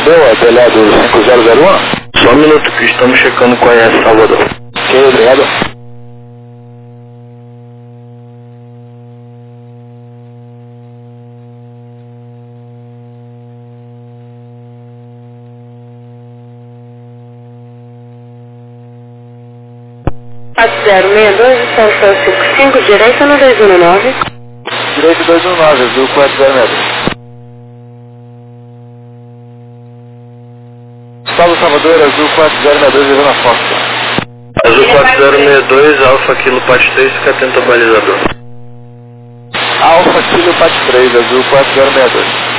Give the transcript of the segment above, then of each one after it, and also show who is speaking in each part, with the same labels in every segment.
Speaker 1: Deu, telhado 5001?
Speaker 2: Só um minuto que estamos checando com a ES Salvador.
Speaker 1: Ok, obrigado.
Speaker 3: Quatro 062, estação 55, direita no 219.
Speaker 1: Direito 219, azul 4062. Salvador, azul 4062, levando a foto.
Speaker 2: Azul 4062, Alfa Kilo Pat 3, fica atento ao balizador.
Speaker 1: Alfa Kilo Pat 3, azul 4062.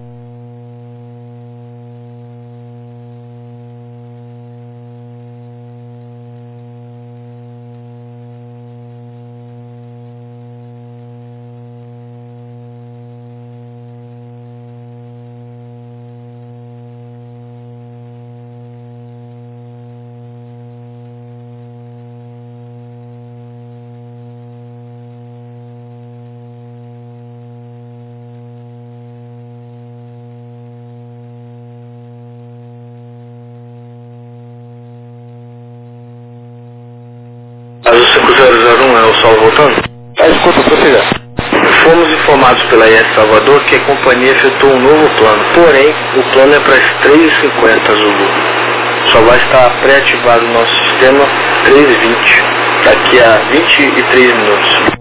Speaker 2: Azul 5001 é o Sol voltando?
Speaker 1: Escuta, prossiga.
Speaker 2: Fomos informados pela IS Salvador que a companhia efetuou um novo plano, porém, o plano é para as 3h50 Zulu. Só vai estar pré-ativado o nosso sistema 3h20, daqui a 23 minutos.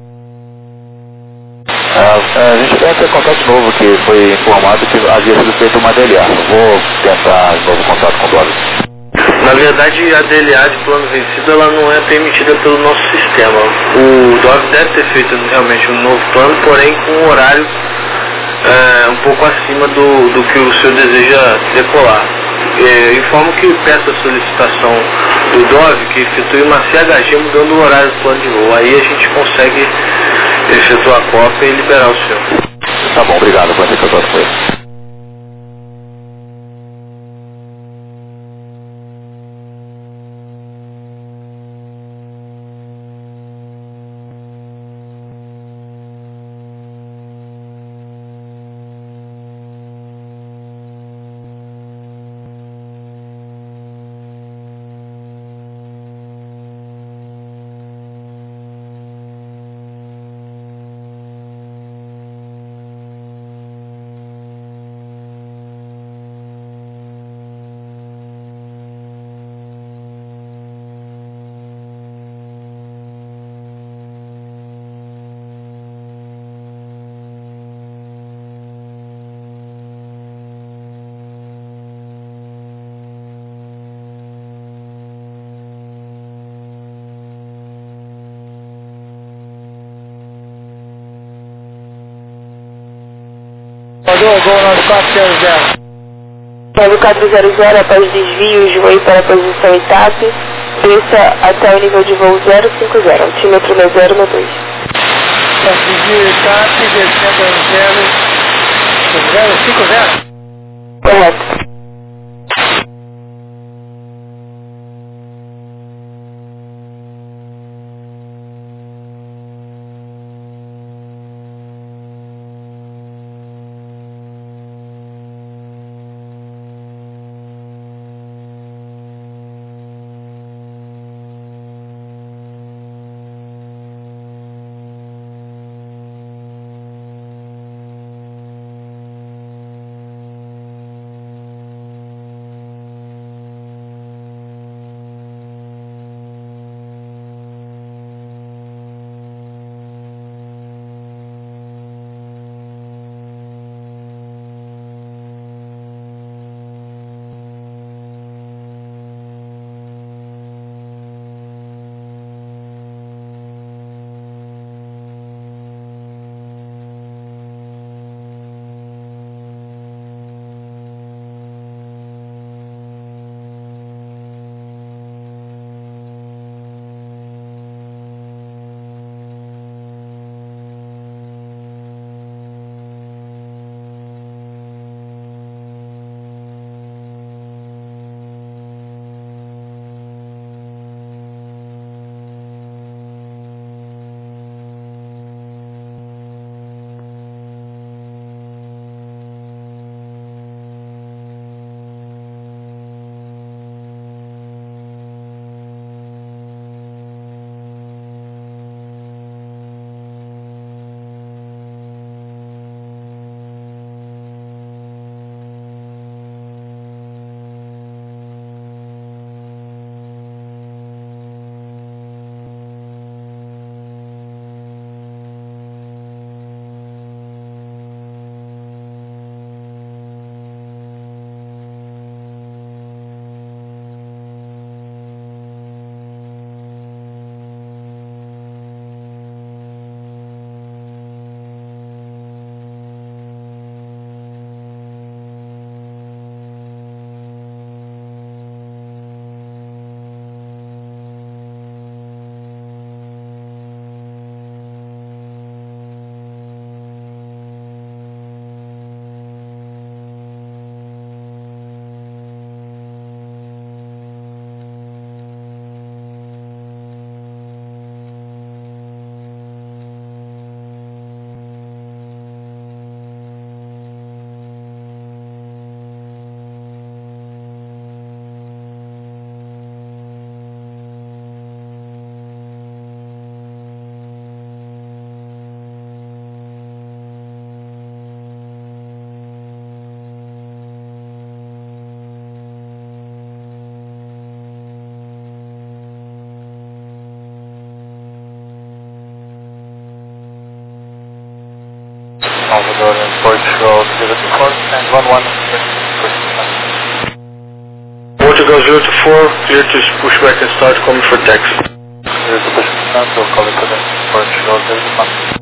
Speaker 1: A gente vai ter contato de novo, que foi informado que havia sido feito uma DLA. Vou tentar de novo contato com o Dólar.
Speaker 2: Na verdade, a DLA de plano vencido ela não é permitida pelo nosso sistema. O DOV deve ter feito realmente um novo plano, porém com um horário um pouco acima do que o senhor deseja decolar. Informo que peço a solicitação do DOV que efetue uma CHG mudando o horário do plano de voo. Aí a gente consegue efetuar a cópia e liberar o senhor.
Speaker 1: Tá bom, obrigado. Vou ter contato com ele.
Speaker 3: Salvador, Gol 9400. Salvo 400 após desvios, voe para a posição ETAP, desça até o nível de voo 050, altímetro 062.
Speaker 4: Desvio ETAP, descendo a 050?
Speaker 3: Correto.
Speaker 1: Portugal 04 and 11.
Speaker 2: Portugal 024, clear to push back and start coming for taxi.
Speaker 1: Calling for the Portugal 04.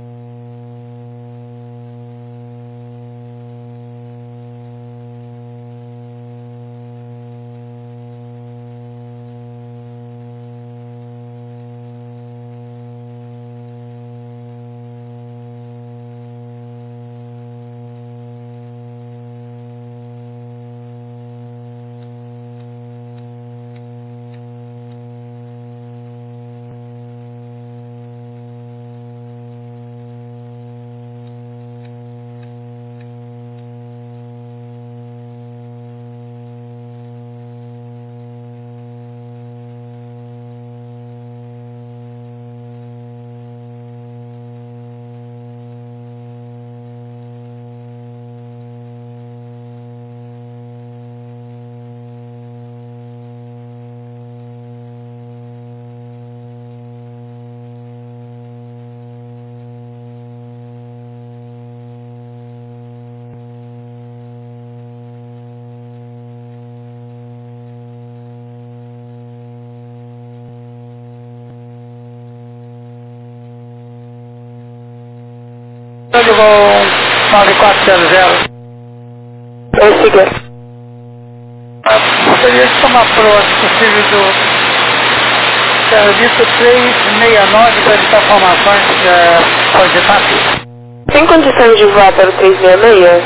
Speaker 4: Eu vou 9400.
Speaker 3: Oi, siga.
Speaker 4: Gostaria de tomar prova, se possível, do serviço 369 para evitar formações pode estar.
Speaker 3: Tem condições de voar para o 366?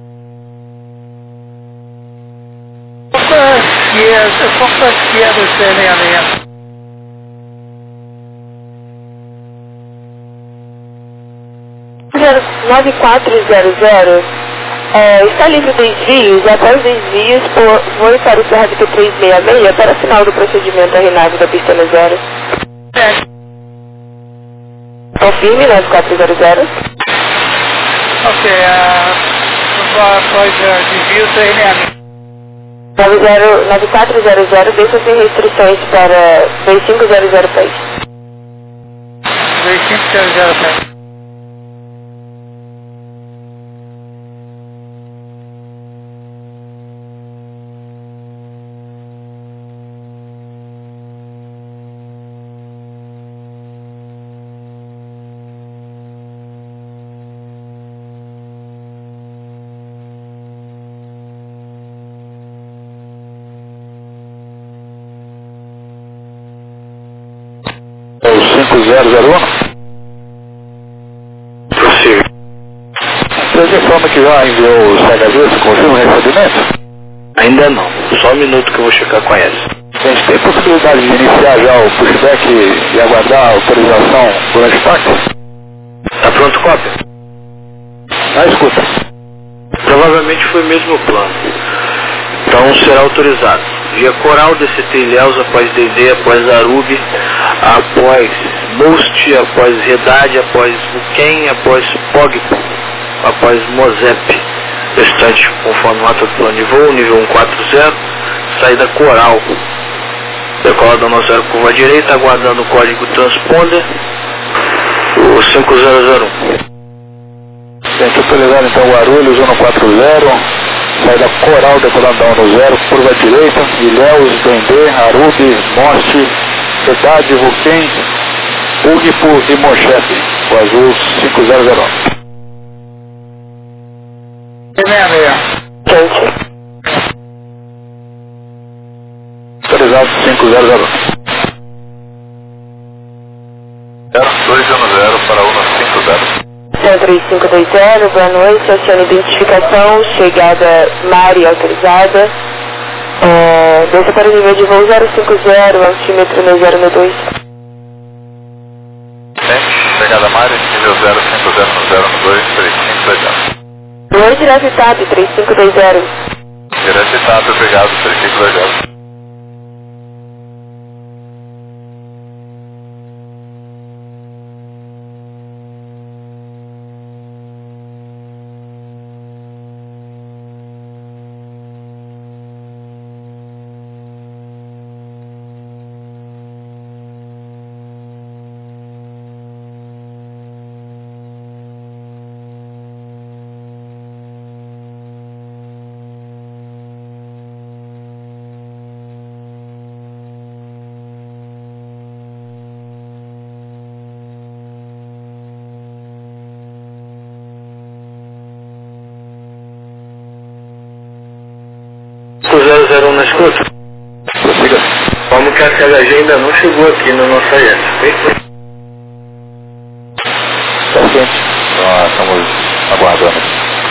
Speaker 4: Pouco à esquerda, o 366.
Speaker 3: 9400 está livre desvios. Após desvios, voe para o Cerrado 366 para final do procedimento a renave da pista no 0. Confirme 9400.
Speaker 4: Ok, após desvio 366.
Speaker 3: 9400 deixa sem restrições para 2500 país.
Speaker 4: 2500.
Speaker 1: É o 5001?
Speaker 2: Prossiga.
Speaker 1: Você informa que já enviou o CHV, você confirma o recebimento?
Speaker 2: Ainda não. Só um minuto que eu vou checar com eles.
Speaker 1: Gente, tem possibilidade de iniciar já o pushback e aguardar a autorização durante o táxi?
Speaker 2: Tá pronto, cópia?
Speaker 1: Escuta.
Speaker 2: Provavelmente foi o mesmo plano. Então será autorizado. Via Coral, DCT Ilhéus, após DD, após Arubi, após Most, após Redade, após Vuken, após Pogpo, após Mozep. Restante conforme nota do plano de voo, nível 140, saída Coral. Decola da nossa zero curva direita, aguardando o código transponder, o 5001.
Speaker 1: Gente, autorizado então Guarulhos 140, saída Coral, decoladão no 0, curva direita, Ilhéus, Dendê, Arubi, Most, Cidade, Vuken, Ugpo e Mochep, o azul 5001.
Speaker 4: 366.
Speaker 3: Gente,
Speaker 1: Autorizado 5001.
Speaker 5: 0210 para 150.
Speaker 3: Centro 520, boa noite, acione identificação, chegada Mari autorizada. Desça para o nível de voo 050, altímetro no 092.
Speaker 5: Chegada Mari, nível 050 3520.
Speaker 3: Oi, direto TAP 3520.
Speaker 5: Direto TAP, obrigado, 3520.
Speaker 2: que a CHG ainda não chegou aqui na nossa IES, ok?
Speaker 1: Paciente, nós estamos aguardando.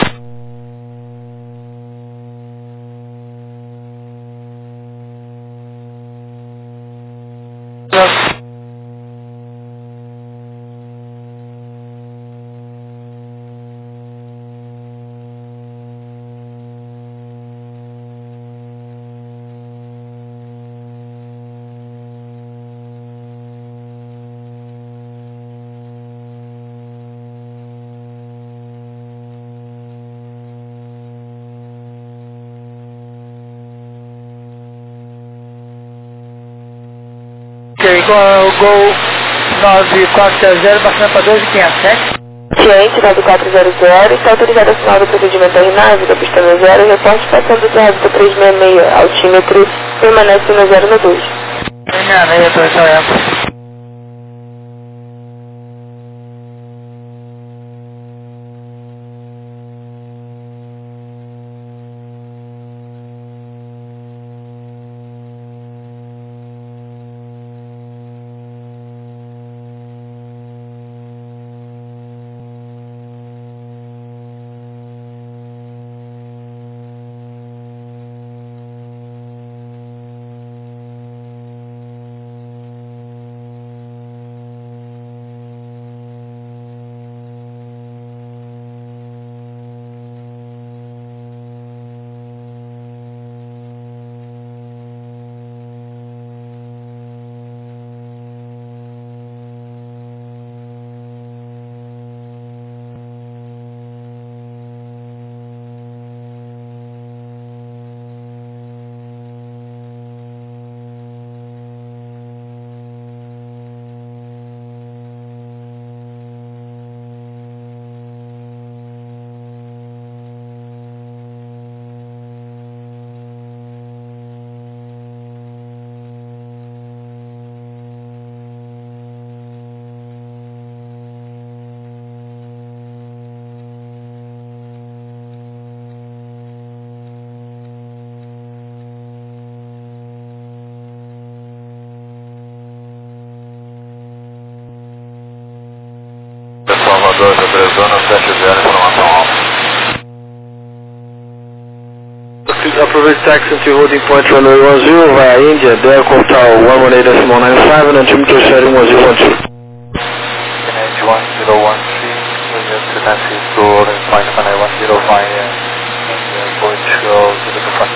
Speaker 4: Ok, Gol 9400, bastante para 12,500, certo?
Speaker 3: Ciente 9400, está autorizado a assinar o procedimento da RNAV da pista no 0, reporte passando do trânsito 366, altímetro, permanece no 0 no 2.
Speaker 4: 366, professor Eco.
Speaker 5: Salvador, Zona 70, informação alta.
Speaker 2: Appropriate taxi to holding point runway 10 via India, there call tower 118.95 and altimeter setting 1012.
Speaker 5: Canadian 1013, William to taxi to holding point runway 10 via India, Portugal to the front.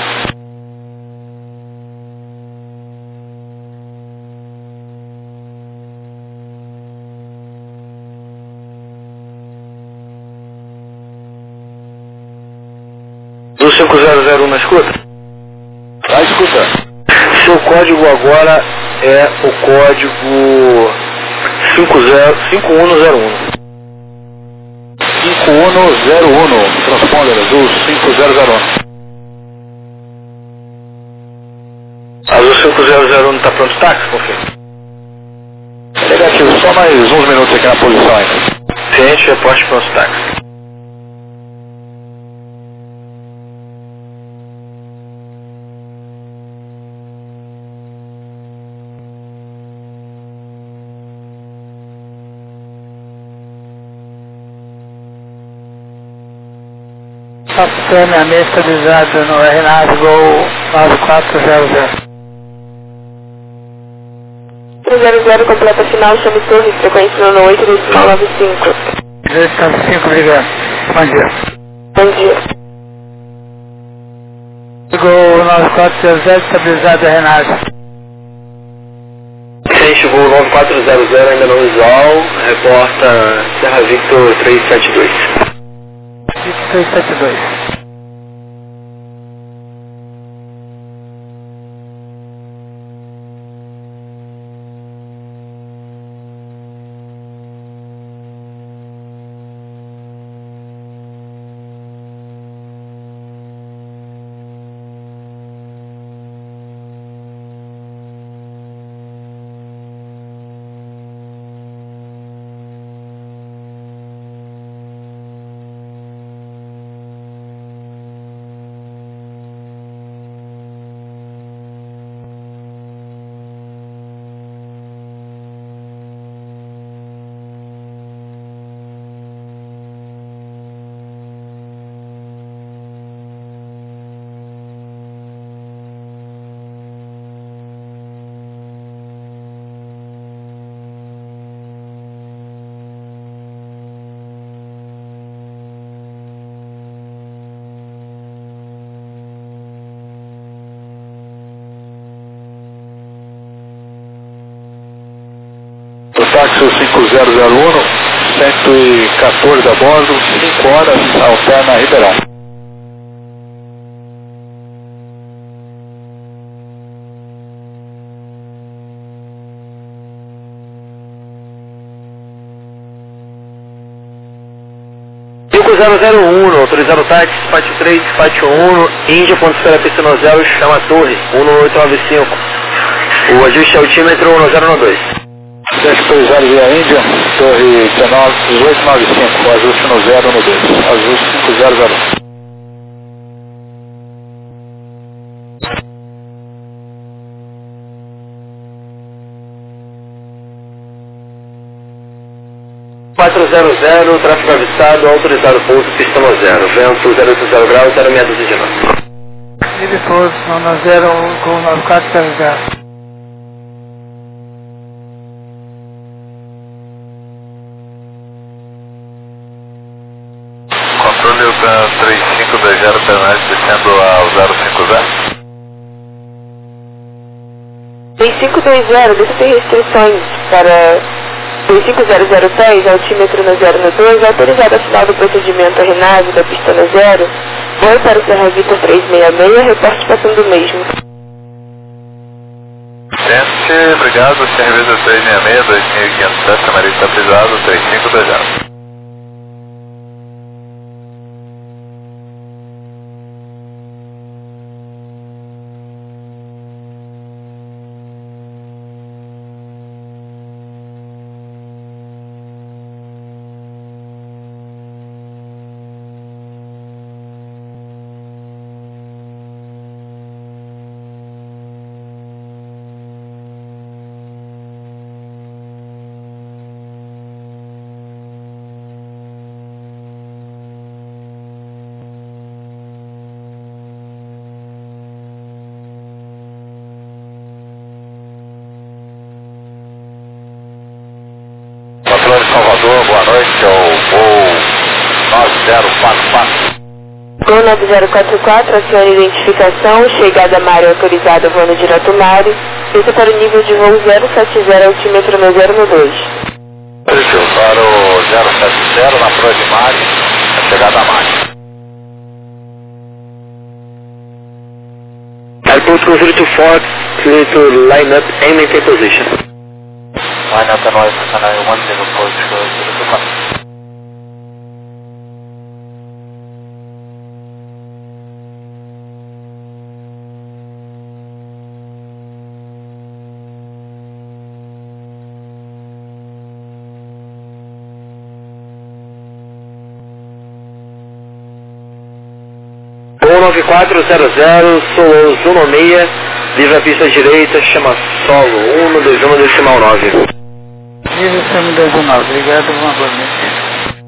Speaker 2: Do 5001 na escuta?
Speaker 1: Tá escutando.
Speaker 2: Seu código agora é o código 5101.
Speaker 1: 5101, transponder azul 5001.
Speaker 2: Azul 5001 está pronto táxi, confirma.
Speaker 1: Negativo, só mais uns minutos aqui na posição ainda.
Speaker 2: Ciente, reporte pronto táxi.
Speaker 4: Sistema estabilizado no RNAV Gol 9400.
Speaker 3: 300, completa final, chame torre, frequência no 8 decimal 95.
Speaker 4: 205, obrigado. Bom dia.
Speaker 3: Bom dia.
Speaker 4: Gol 9400, estabilizado RNAV.
Speaker 2: Ciente, voo 9400, ainda não visual, reporta Serra Victor 372.
Speaker 4: 372.
Speaker 1: Fixo 5001, 114 a bordo, 5 horas, alterna Ribeirão.
Speaker 2: Autorizado táxi, despatch 3, despatch 1, Índia, ponto espera pista no zero, chama a torre, 1895. O ajuste altímetro 1012.
Speaker 1: 720 via Índia, torre 1895, ajuste no 0 no 2, ajuste 500.
Speaker 2: Tráfego avistado, autorizado pouso, pista no 0, vento 080 graus, 0619.
Speaker 4: Ele pouso, na 0 com 9400.
Speaker 5: Controle UPAN 3520 permanece descendo ao 050.
Speaker 3: 3520, você tem restrições para 25006, altímetro no 0 no 2, autorizado a final do procedimento a RENAV da pista no 0, voe para o Serra Vitor 366, reporte passando o mesmo.
Speaker 5: Gente, obrigado, Serviço 366, 2500, Santa Maria estabilizado, 3520. Salvador, boa noite, ao voo 9044.
Speaker 3: Gol 9044, acione identificação, chegada à área autorizada, voo no direto Mário, desça para o nível de voo 070, altímetro no 0 no 2.
Speaker 5: Perfil, para o 070, na Proa de Mário, a chegada a Mário.
Speaker 2: Airport consider to Fox, clear to line up and maintain position.
Speaker 5: Line up and noise, Canal 10 Portugal, 05.
Speaker 2: Gol 9400, Solo Zuno 6, livre a pista direita, chama solo 121 decimal 9.
Speaker 4: Livre Semi 19, obrigado, boa noite.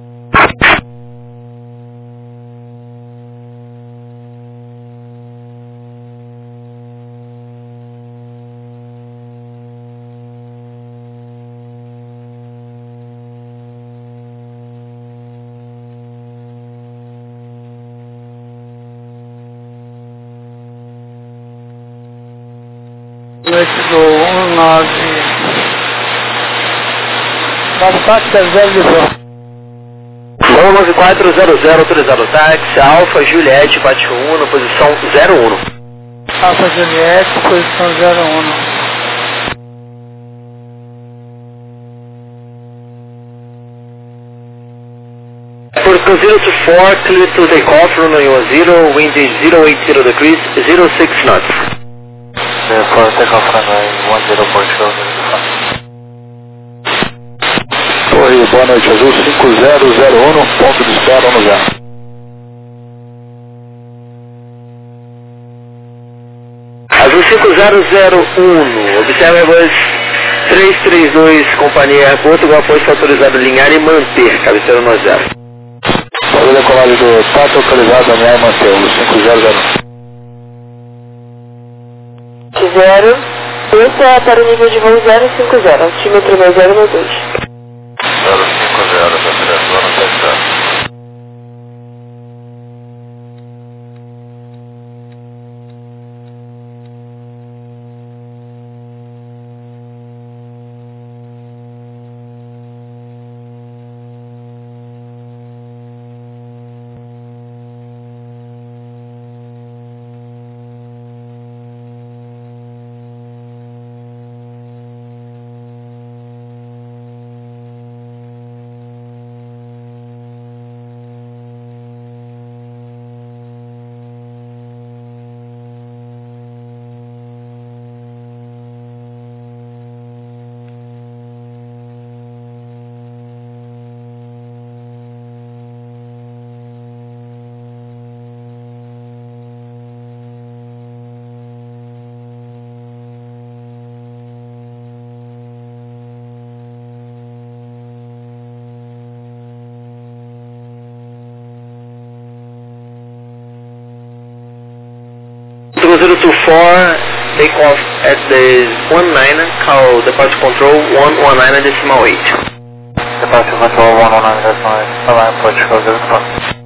Speaker 4: Noite do 9400 de volta.
Speaker 2: Gol 9400, autorizado táxi, Alfa Juliette, bate 1, na posição 01.
Speaker 4: Alfa Juliette, posição 01.
Speaker 2: For consider to 4, clear to take off, runway 10, wind is 080 degrees, 06 knots.
Speaker 5: For takeoff runway 10 Portugal, 05.
Speaker 1: Torre, boa noite, Azul 5001, ponto de espera no 0.
Speaker 2: Azul 5001, observe Airbus 332, companhia Airport, o aposto autorizado alinhar e manter, cabeceira no 0.
Speaker 1: Pode decolar do tato autorizado alinhar e manter, o 5001.
Speaker 3: 0, desça para o nível de voo 050, altímetro no 0 no 2.
Speaker 5: 050, da direção no 7.
Speaker 2: Bravo 024, take off at the 19, call departure control 119.8.
Speaker 5: Departure control 119.8, align Portugal 04.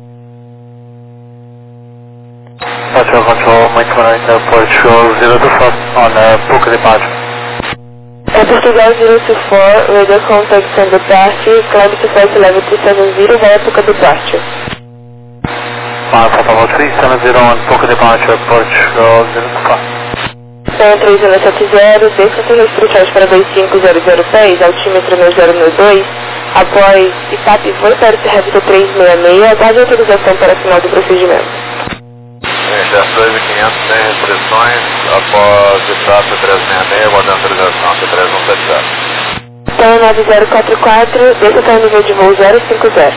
Speaker 5: Departure control, maintain Portugal 04 on book departure.
Speaker 3: Portugal 024, radio contact and departure, climb to flight level 370 via Puka departure.
Speaker 5: Papa 370 on book departure, Portugal 04.
Speaker 3: Então 3070, desça sem restrições para 25006, altímetro 002, após ITAP foi para o Cerrado 366, aguarde autorização para final do procedimento.
Speaker 5: Já 2.500 sem restrições, após ITAP 366, aguardando autorização, C3170.
Speaker 3: Então 9044, desça até o nível de voo 050.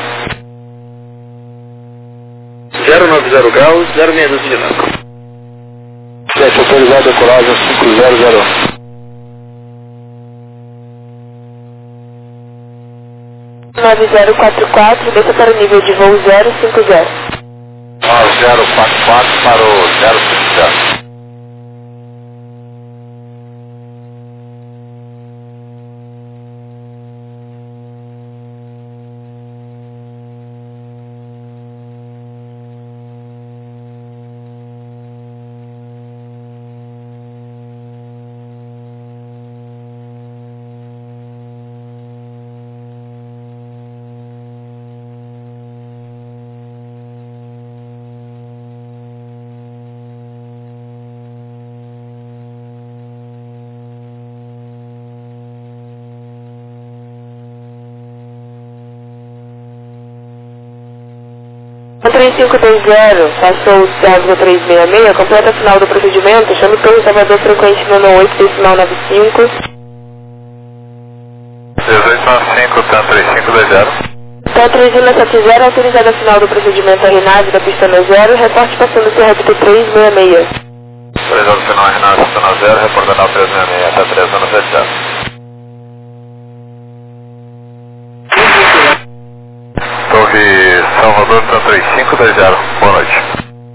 Speaker 2: 090 graus, 062 de novo.
Speaker 1: Teste autorizado, decolagem 500.
Speaker 3: 9044, desça para o nível de voo 050.
Speaker 5: 044 para o 050.
Speaker 3: O 3520, passou o Cerrado 366, completa a final do procedimento, chame pelo Salvador frequente 98, decimal 95.
Speaker 5: 1895, TAM 3520.
Speaker 3: Então 3070, autorizada a final do procedimento a RNAV da pista no 0, reporte passando o Cerrado 366.
Speaker 5: Autorizado final Renato, pista no 0, reportando ao 366, até 370. Torre Salvador, TAM 3520, boa noite.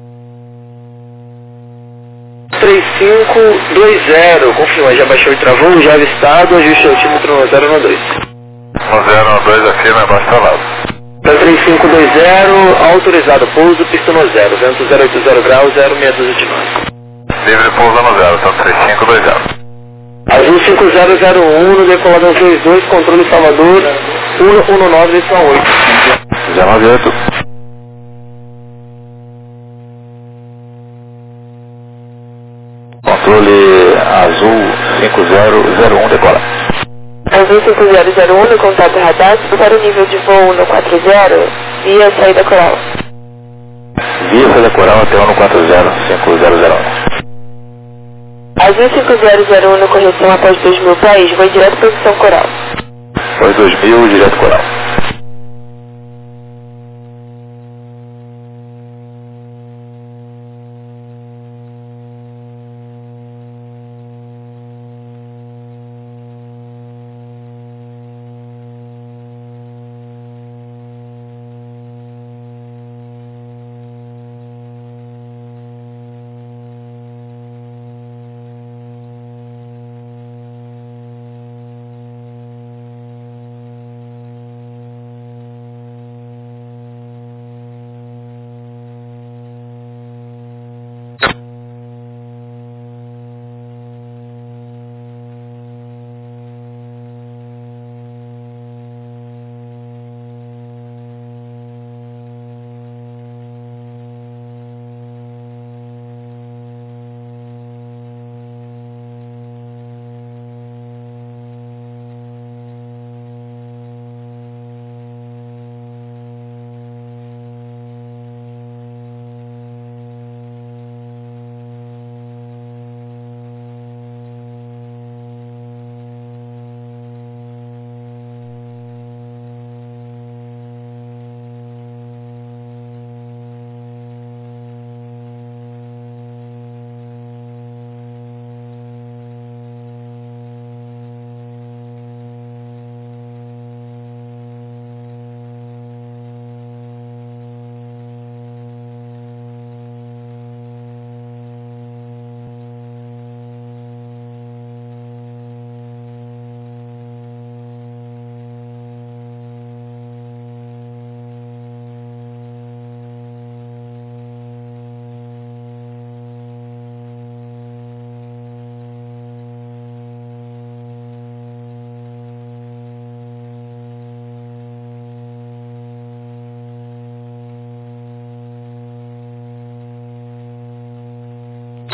Speaker 2: 3520, confirma, já baixou e travou, já avistado, ajuste o altímetro no 012.
Speaker 5: No 012, afirma, abaixo travado.
Speaker 2: Para 3520, autorizado pouso, pista no 0, vento 080 graus, 062 de novo.
Speaker 5: Livre pouso no 0, TAM 3520.
Speaker 2: Azul 5001, no decolador 32, controle Salvador, 119, 8.
Speaker 5: 098. Controle Azul 5001, decola.
Speaker 3: Azul 5001, no contato radar, para o nível de voo 140, via saída coral.
Speaker 5: Via saída coral até 140, 5001.
Speaker 3: Azul 5001, no correção após 2000 pés, voo direto para posição coral.
Speaker 5: Foi 2000, direto coral.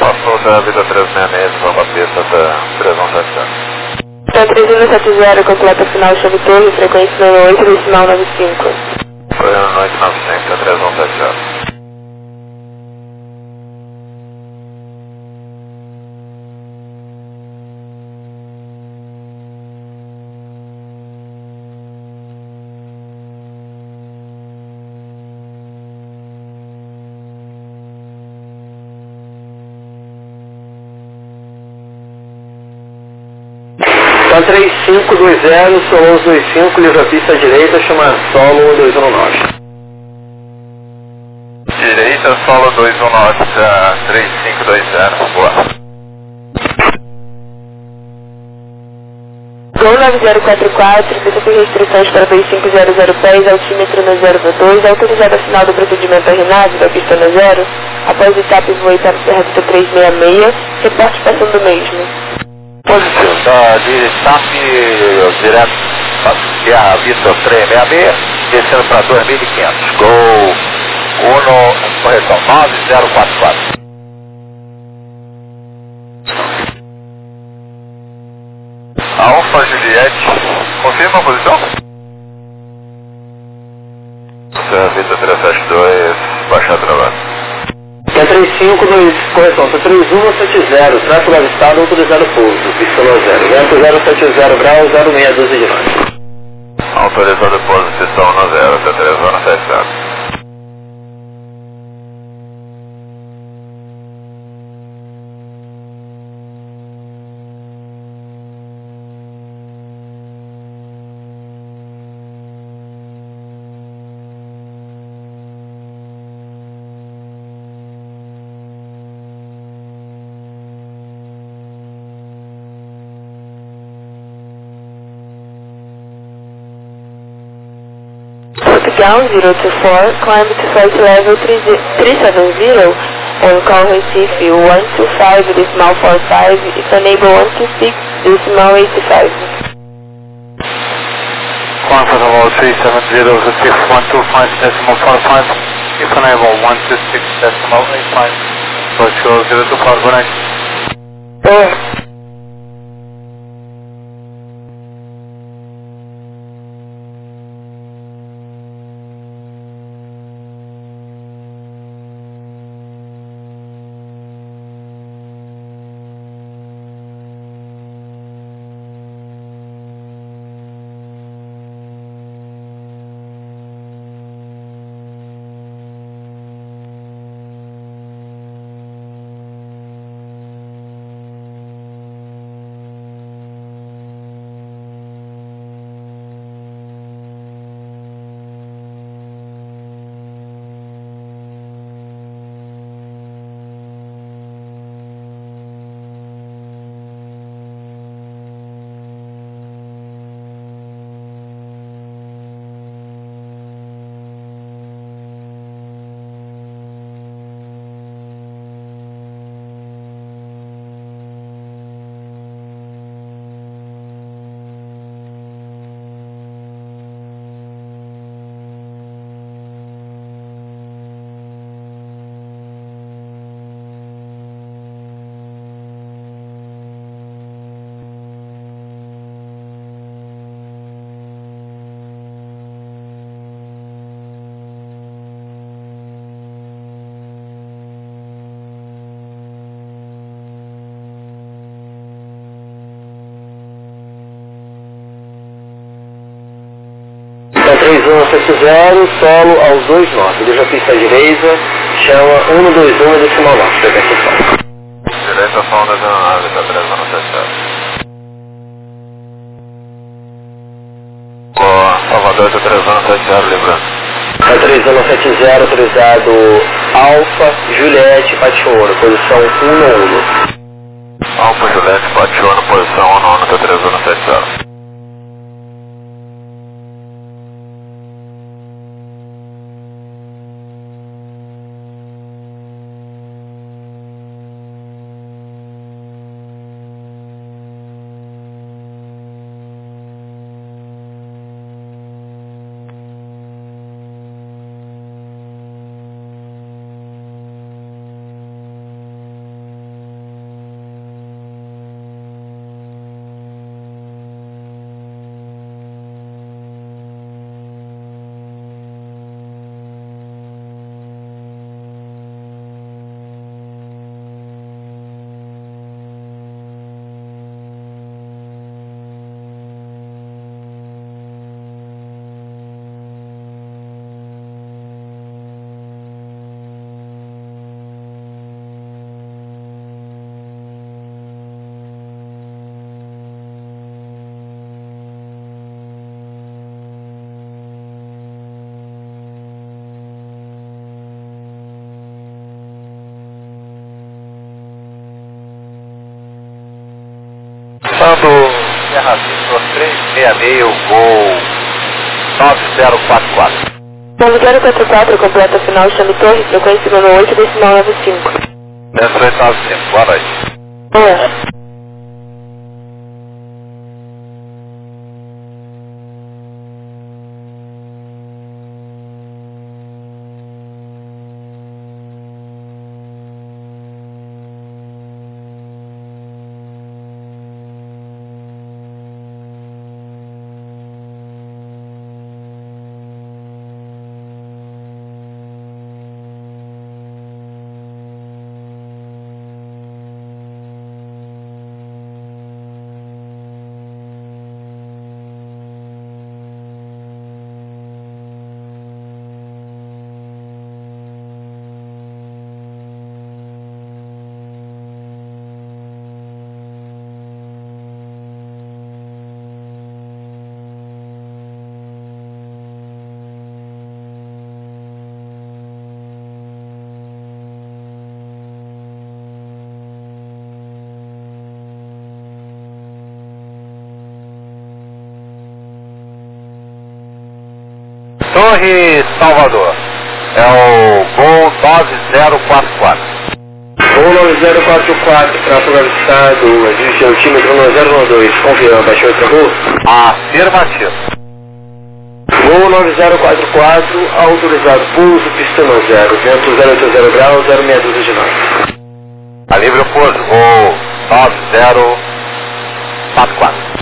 Speaker 5: Passou da vida 366, vai bater da 3170.
Speaker 3: Então 3170, completa final chave torre, frequência 98, decimal 95.
Speaker 5: Foi na noite 95, 3170.
Speaker 2: Tá 3520, solo 125, livra pista direita, chama solo 219.
Speaker 5: Direita, solo 219, 3520, boa.
Speaker 3: Gol 9044, pista por restrições para 2500 pés, altímetro no 022, autorizada a final do procedimento RNAV da pista no 0, após etapa e voo para Serra Vista 366, reporte passando o mesmo.
Speaker 5: Positivo, de TAP direto para a Vista 366, descendo para 2.500. Gol 1, correção 9044. Alfa Juliette, confirma a posição? Vista 372, baixar trabalho.
Speaker 2: Tá 352, correção, tá 3170, tráfego avistado, autorizado pouso, pista no 0, vento 070 graus, 06, 12 de noite.
Speaker 5: Autorizado posição no 0, até 3 horas 7.
Speaker 3: Portugal 024, climb to flight level 370, on call Recife 125, decimal 45, if unable 126, decimal 85.
Speaker 5: Climb for the low 370, Recife 125, decimal 45, if unable 126, decimal 85, Portugal 024, good night.
Speaker 2: Tá 3170, solo aos 29, livra pista direita, chama 121, decimal 9, frequência solo.
Speaker 5: Direita, solo 219, tá 3 horas 7. Boa, Salvador, tá 3 horas 7, lembrando.
Speaker 2: Tá 3170, autorizado Alfa Juliette Pationa, posição 1
Speaker 5: Alfa Juliette, Pationa, posição 1, tá 3 horas 7. 66, voo 9044.
Speaker 3: 9044, completa final, chame torre, frequência número 8, decimal 95.
Speaker 5: 1895, boa noite.
Speaker 3: Boa.
Speaker 5: Torre Salvador, é o voo 9044.
Speaker 2: Voo 9044, tráfego avistado, existe altímetro 9012, confirma, baixou esse voo?
Speaker 5: Afirmativo.
Speaker 2: Voo 9044, autorizado pouso, pista 0, vento 080 graus, 062 de norte.
Speaker 5: A livre o pouso, voo 9044.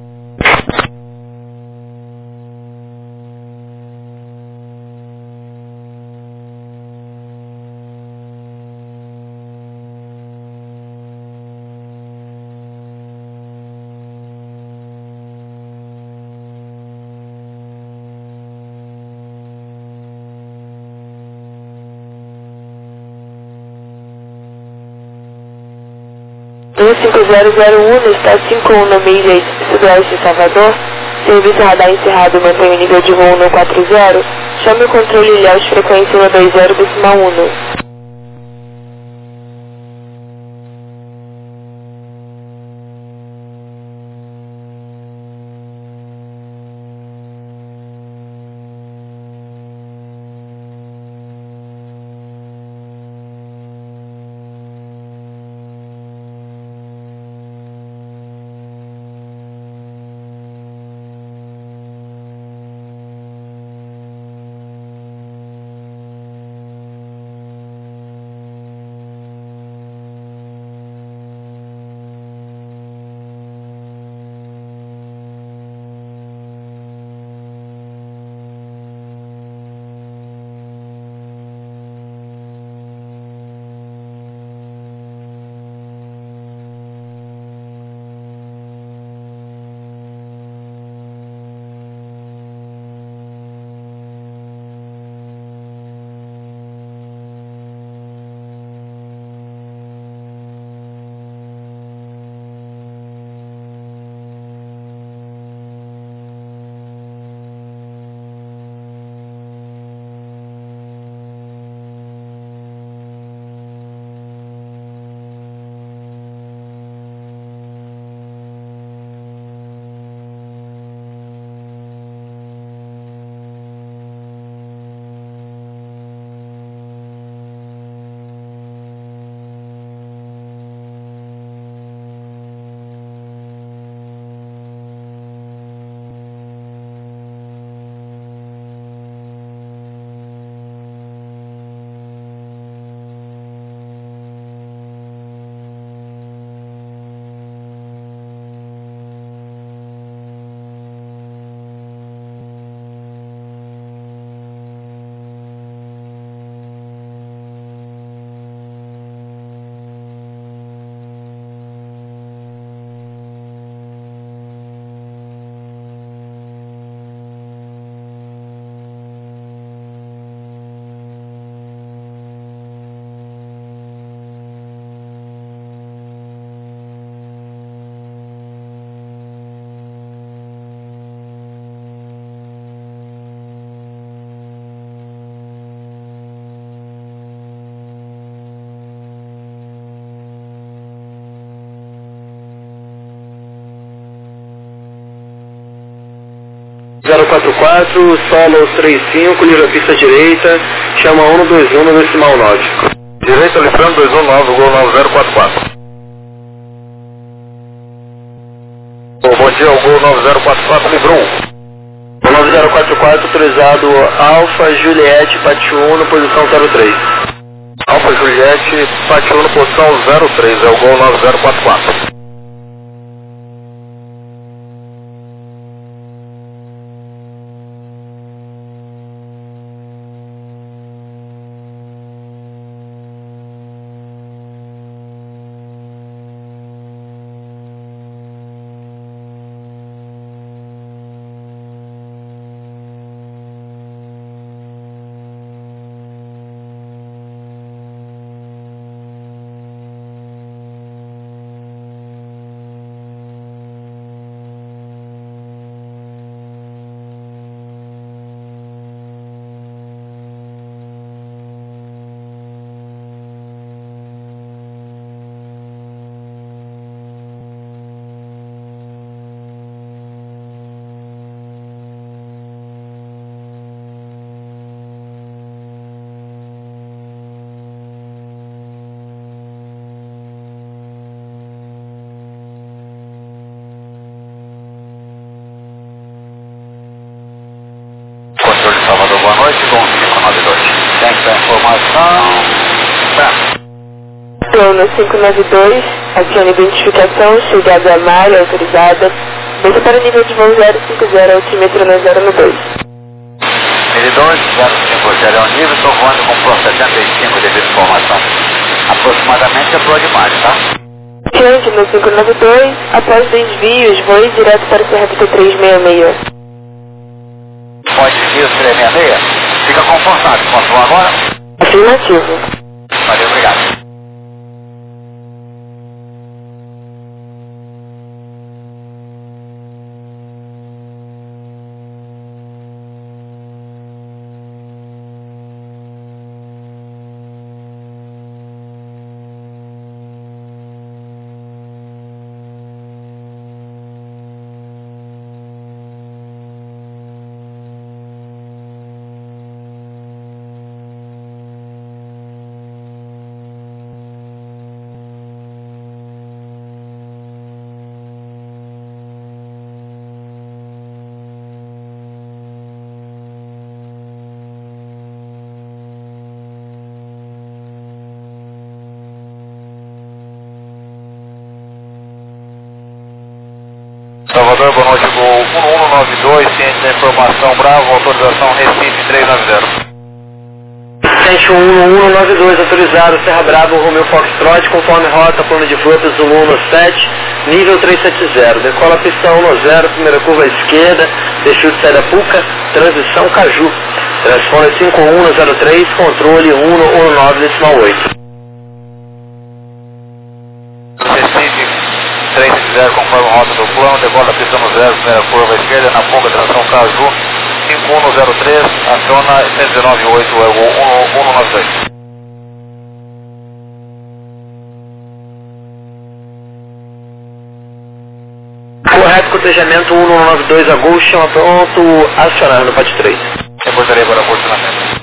Speaker 3: No 5001, está 51 na milha sudoeste de Salvador, serviço radar encerrado, mantém o nível de voo 140, chame o controle ilhéus frequência 120 decimal 1.
Speaker 2: 044, solo 35, livre a pista direita, chama 121 no decimal 9.
Speaker 1: Direita, livrando 219, Gol 9044. Bom dia, o Gol 9044 livrou.
Speaker 2: O 9044 autorizado Alfa Juliette Patiuno, posição 03.
Speaker 1: Alfa Juliette Patiuno, posição 03, é o Gol 9044.
Speaker 5: Salvador, boa noite, Gol 592. Tem essa informação? Tá.
Speaker 3: Plano 592, acione identificação, chegada a malha autorizada, desça para nível de voo 050, altímetro no 012.
Speaker 5: 1002, 050 é o nível, estou voando com Pro 75 devido à informação. Aproximadamente a Pro de Malha, tá?
Speaker 3: Diante no 592, após desvios, voe direto para o CRT 366.
Speaker 5: Pode seguir o 366? Fica confortável, posso voar agora?
Speaker 3: Afirmativo.
Speaker 5: Valeu, obrigado. Salvador, boa noite, Gol 1192, ciente da informação, Bravo, autorização Recife 390.
Speaker 2: Ciente 1192, autorizado, Serra Bravo, Romeo Foxtrot, conforme rota, plano de frutas, Zulu 17, nível 370. Decola pistão 10, primeira curva à esquerda, deixou de sair da Puca, transição Caju. Transpone 5103, controle 119 decimal 8.
Speaker 5: Recife 370, conforme rota do plano, decola pistão 0, primeira curva à esquerda, na Puca, transição Caju. 5103, aciona 198, é o 192.
Speaker 2: Correto, cotejamento 1192 a Gol, chama pronto, acionar no PAT 3.
Speaker 5: Reportarei agora o posicionamento.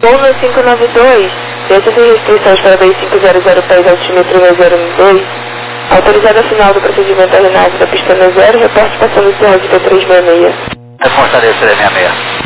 Speaker 3: Gol no 592, desce sem restrições para BI 500 pés altímetro 012. Autorizada a final do procedimento arenado da pista no 0, reporte passando o sinal de P366.
Speaker 5: Fortaleza 366.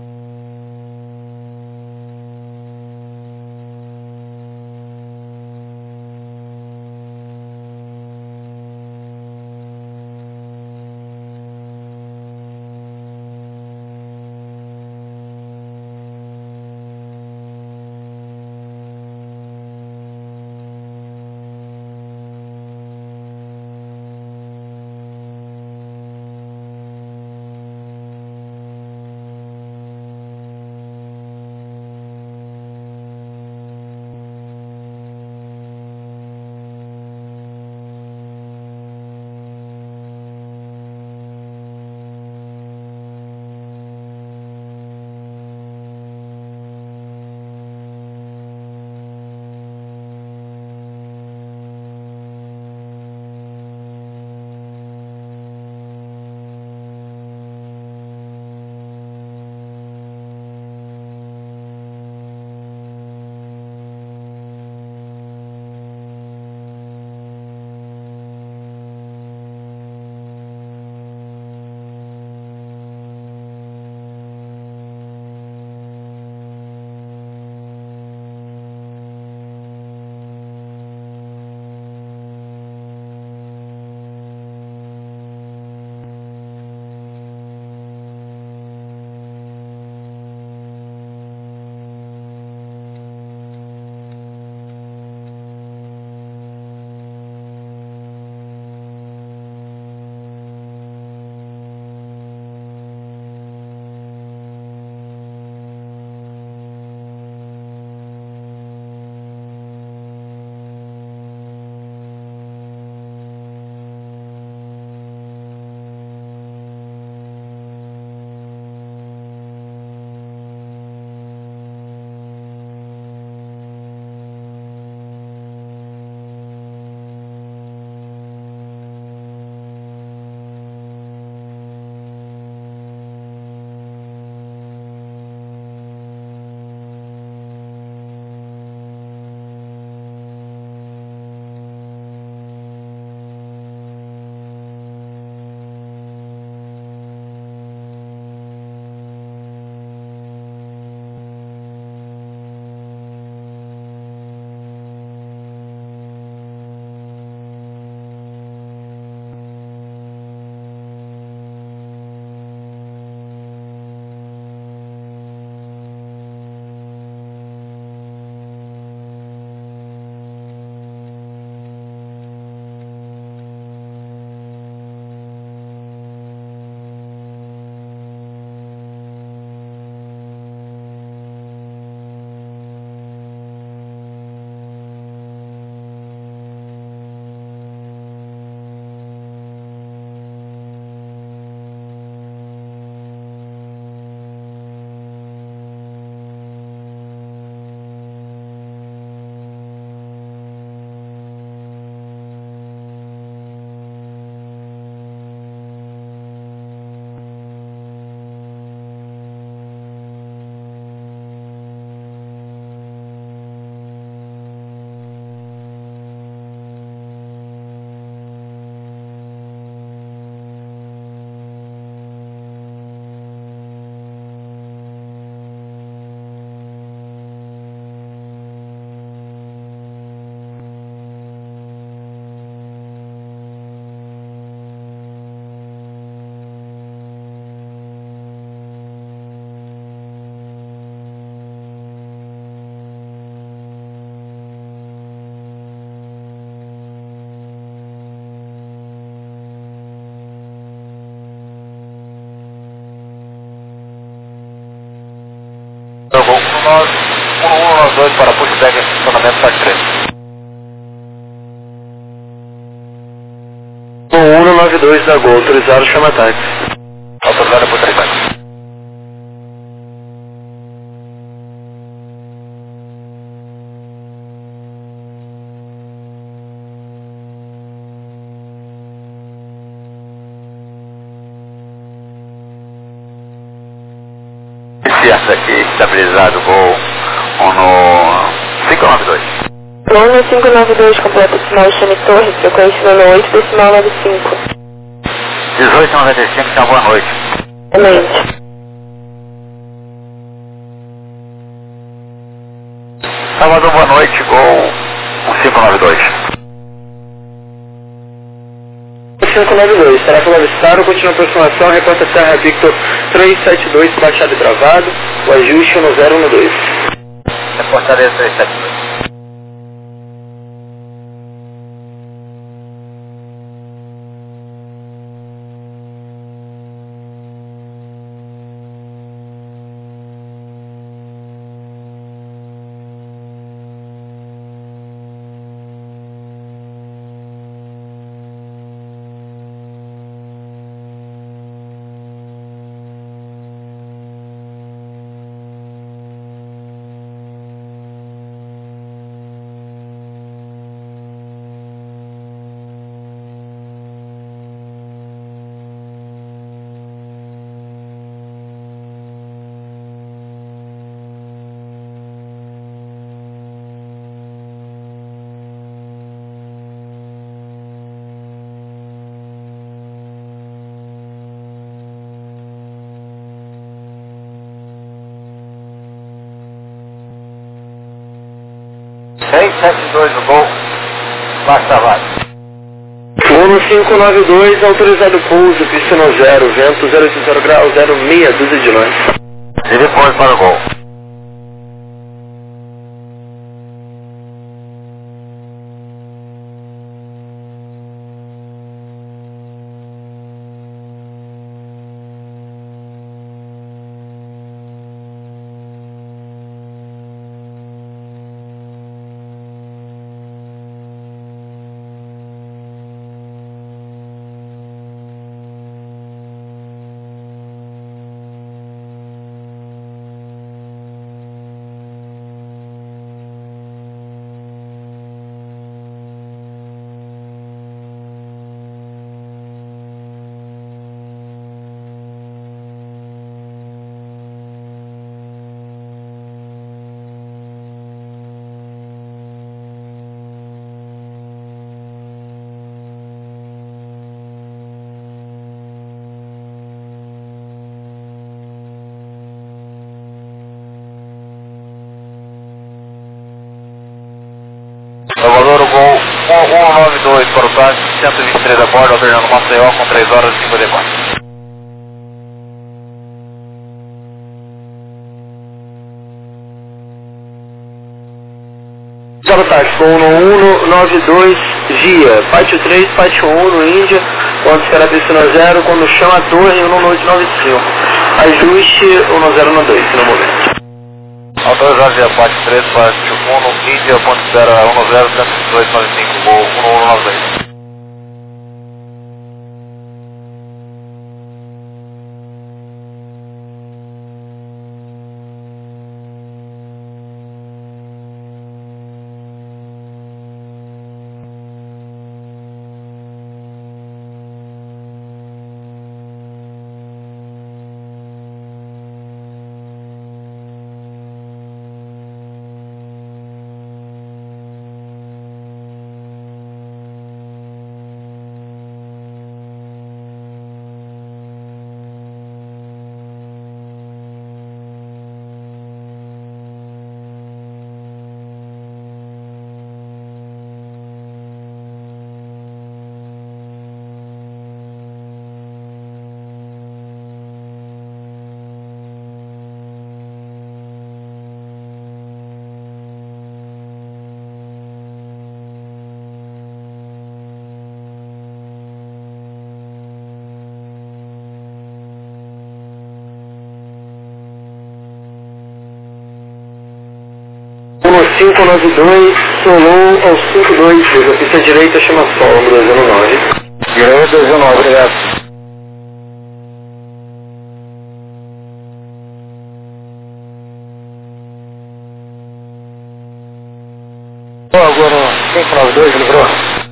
Speaker 5: Gol 192 para pushback, estacionamento parte 3.
Speaker 2: 192 da Gol, autorizado, chama táxi.
Speaker 5: Autorizado por 3 táxi. Esse aqui, estabilizado, Gol no 592.
Speaker 3: Luna 592, completa sinal Chame Torre, frequência no 8, decimal 95.
Speaker 5: 1895, então boa noite.
Speaker 3: Excelente.
Speaker 5: Salvador, boa noite, Gol 592.
Speaker 2: 592, será pela Vistaro, continua a aproximação, reporta Serra Victor 372, baixado e travado, o ajuste no 012.
Speaker 5: Reportaria 372. no Gol, baixo travado.
Speaker 2: Luna 592, autorizado pouso, pista no 0, vento 080 graus, 06, dúzia de nós.
Speaker 5: E depois para o Gol. Salvador, o Gol 192 para o táxi, 123 a bordo, alternando Maceió com 3 horas e 54.
Speaker 2: Salve táxi, com 192, GIA, pátio 3, pátio 1 no Índia, quando será piscina 0, quando chama a torre 19895. Ajuste 1012 no momento.
Speaker 5: Autorizado via pátio 3, pátio 1 no Índia, ponto 0 a 10, 10295, Gol 1192.
Speaker 2: Luna 592, Solon ao 522, a pista direita chama Sol, 209.
Speaker 5: Direita 209, obrigado.
Speaker 2: Agora 592, livrou.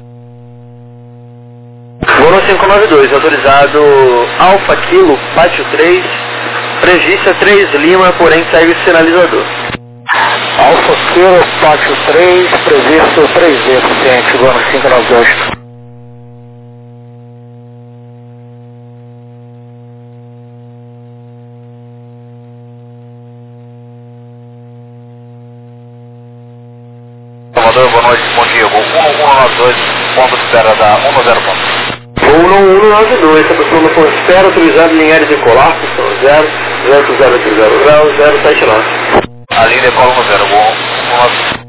Speaker 2: Luna 592, autorizado Alfa Kilo, pátio 3, Pregícia 3 Lima, porém segue o sinalizador.
Speaker 1: Alfa Kilo, pátio 3, previsto 3 vezes, ciente, voando 598.
Speaker 5: Salvador, boa noite, bom dia, voo 1192, ponto de espera da 10 ponto.
Speaker 2: Voo 1192, essa pessoa não for espera, utilizando linha de colar, são 0, 079.
Speaker 5: A linha decola 10, voo 1192.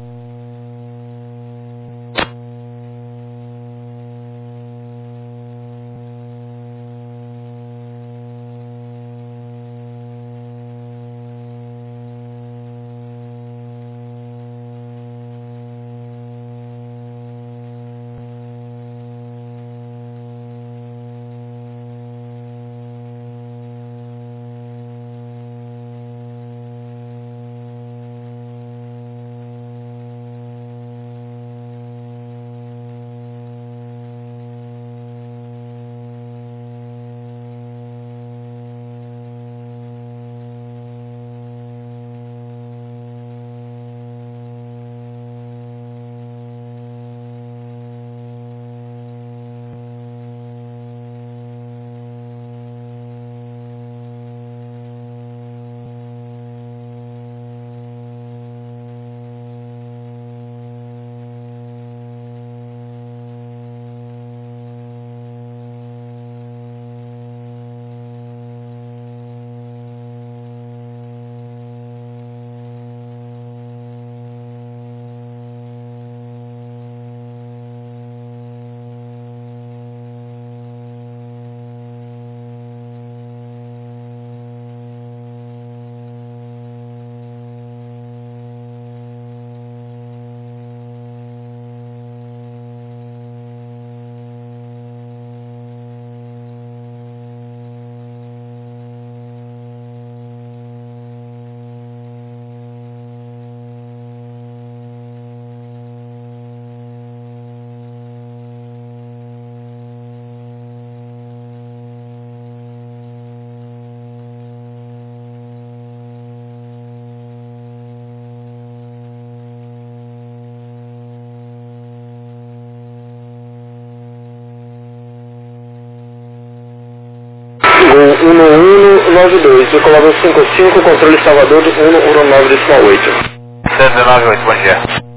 Speaker 2: Voo 1192, decolava 55, controle Salvador 119,8.
Speaker 5: 119,8, bom dia.